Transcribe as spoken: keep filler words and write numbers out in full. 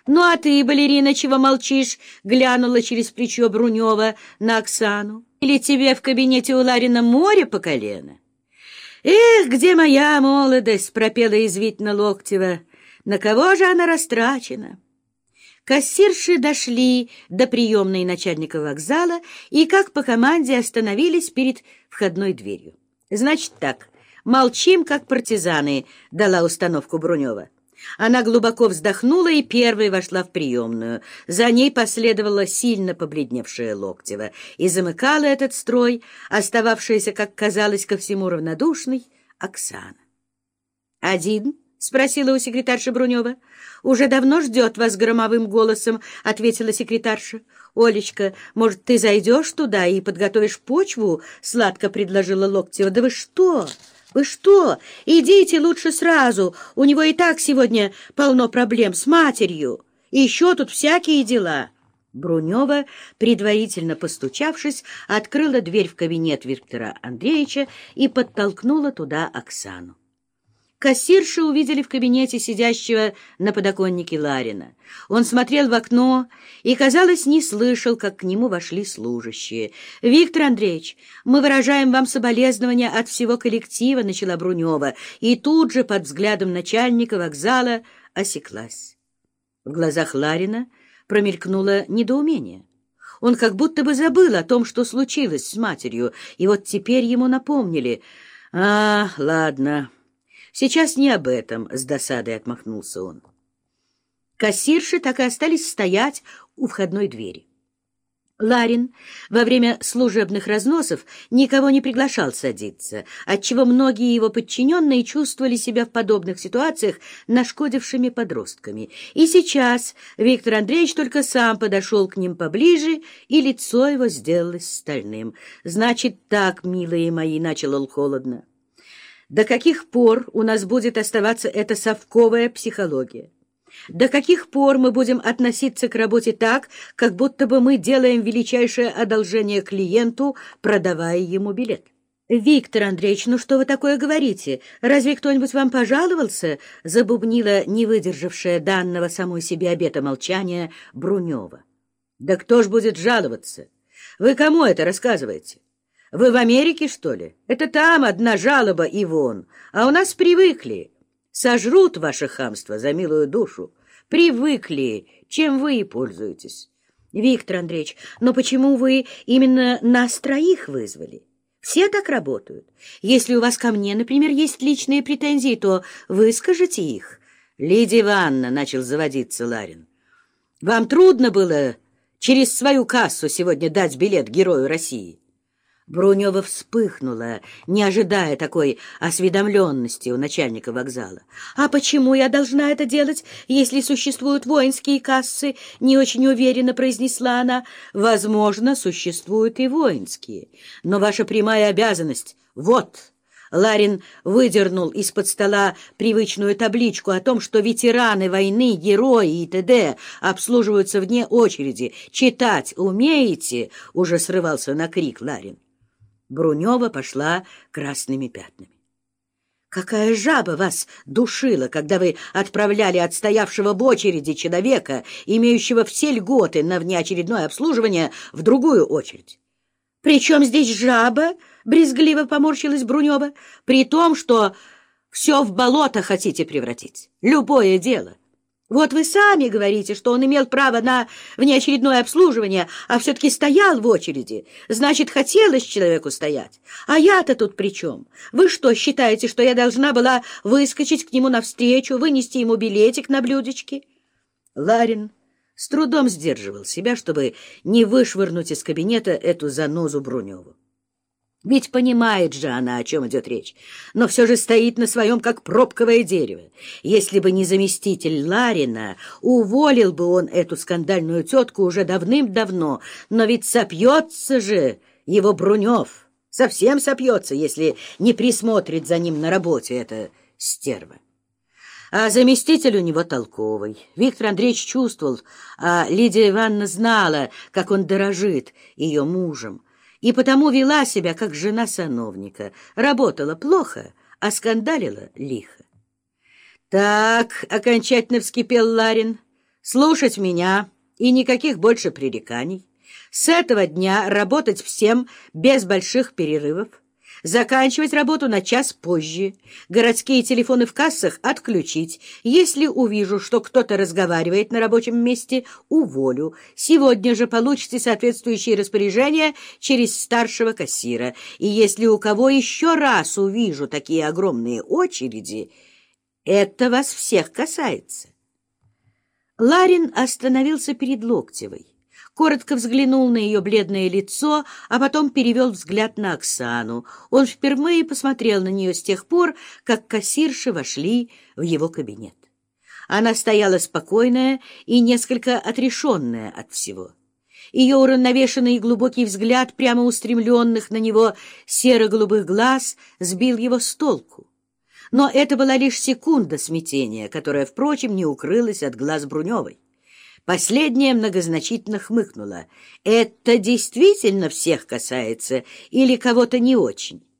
«Ну, а ты, балерина, чего молчишь?» — глянула через плечо Брунева на Оксану. «Или тебе в кабинете у Ларина море по колено?» «Эх, где моя молодость?» — пропела извительно Локтева. «На кого же она растрачена?» Кассирши дошли до приемной начальника вокзала и, как по команде, остановились перед входной дверью. «Значит так, молчим, как партизаны», — дала установку Брунева. Она глубоко вздохнула и первой вошла в приемную. За ней последовала сильно побледневшая Локтева и замыкала этот строй, остававшаяся, как казалось, ко всему равнодушной, Оксана. «Один?» — спросила у секретарши Брунева. «Уже давно ждет вас», — громовым голосом ответила секретарша. «Олечка, может, ты зайдешь туда и подготовишь почву?» — сладко предложила Локтева. «Да вы что? Вы что? Идите лучше сразу. У него и так сегодня полно проблем с матерью. И еще тут всякие дела». Брунева, предварительно постучавшись, открыла дверь в кабинет Виктора Андреевича и подтолкнула туда Оксану. Кассирши увидели в кабинете сидящего на подоконнике Ларина. Он смотрел в окно и, казалось, не слышал, как к нему вошли служащие. «Виктор Андреевич, мы выражаем вам соболезнования от всего коллектива», — начала Брунева, и тут же под взглядом начальника вокзала осеклась. В глазах Ларина промелькнуло недоумение. Он как будто бы забыл о том, что случилось с матерью, и вот теперь ему напомнили. «А, ладно». «Сейчас не об этом», — с досадой отмахнулся он. Кассирши так и остались стоять у входной двери. Ларин во время служебных разносов никого не приглашал садиться, отчего многие его подчиненные чувствовали себя в подобных ситуациях нашкодившими подростками. И сейчас Виктор Андреевич только сам подошел к ним поближе, и лицо его сделалось стальным. «Значит так, милые мои», — начал он холодно. «До каких пор у нас будет оставаться эта совковая психология? До каких пор мы будем относиться к работе так, как будто бы мы делаем величайшее одолжение клиенту, продавая ему билет?» «Виктор Андреевич, ну что вы такое говорите? Разве кто-нибудь вам пожаловался?» — забубнила не выдержавшая данного самой себе обета молчания Брунева. «Да кто ж будет жаловаться? Вы кому это рассказываете? Вы в Америке, что ли? Это там одна жалоба и вон. А у нас привыкли. Сожрут ваше хамство за милую душу. Привыкли, чем вы и пользуетесь». «Виктор Андреевич, но почему вы именно нас троих вызвали? Все так работают. Если у вас ко мне, например, есть личные претензии, то выскажите их». «Лидия Ивановна», — начал заводиться Ларин, — «вам трудно было через свою кассу сегодня дать билет Герою России?» Брунева вспыхнула, не ожидая такой осведомленности у начальника вокзала. «А почему я должна это делать, если существуют воинские кассы?» — не очень уверенно произнесла она. «Возможно, существуют и воинские, но ваша прямая обязанность — вот». Ларин выдернул из-под стола привычную табличку о том, что ветераны войны, герои и т.д. обслуживаются вне очереди. «Читать умеете?» — уже срывался на крик Ларин. Брунева пошла красными пятнами. «Какая жаба вас душила, когда вы отправляли отстоявшего в очереди человека, имеющего все льготы на внеочередное обслуживание, в другую очередь?» «При чем здесь жаба?» — брезгливо поморщилась Брунева. «При том, что все в болото хотите превратить. Любое дело. Вот вы сами говорите, что он имел право на внеочередное обслуживание, а все-таки стоял в очереди. Значит, хотелось человеку стоять. А я-то тут при чем? Вы что, считаете, что я должна была выскочить к нему навстречу, вынести ему билетик на блюдечке?» Ларин с трудом сдерживал себя, чтобы не вышвырнуть из кабинета эту занозу Бруневу. Ведь понимает же она, о чем идет речь, но все же стоит на своем, как пробковое дерево. Если бы не заместитель Ларина, уволил бы он эту скандальную тетку уже давным-давно, но ведь сопьется же его Брунев, совсем сопьется, если не присмотрит за ним на работе эта стерва. А заместитель у него толковый. Виктор Андреевич чувствовал, а Лидия Ивановна знала, как он дорожит ее мужем, и потому вела себя, как жена сановника. Работала плохо, а скандалила лихо. «Так», — окончательно вскипел Ларин, — слушать меня и никаких больше пререканий. С этого дня работать всем без больших перерывов. Заканчивать работу на час позже. Городские телефоны в кассах отключить. Если увижу, что кто-то разговаривает на рабочем месте, уволю. Сегодня же получите соответствующие распоряжения через старшего кассира. И если у кого еще раз увижу такие огромные очереди, это вас всех касается. Ларин остановился перед Локтевой, коротко взглянул на ее бледное лицо, а потом перевел взгляд на Оксану. Он впервые посмотрел на нее с тех пор, как кассирши вошли в его кабинет. Она стояла спокойная и несколько отрешенная от всего. Ее уравновешенный и глубокий взгляд, прямо устремленных на него серо-голубых глаз, сбил его с толку. Но это была лишь секунда смятения, которая, впрочем, не укрылась от глаз Бруневой. Последняя многозначительно хмыкнула. «Это действительно всех касается или кого-то не очень?»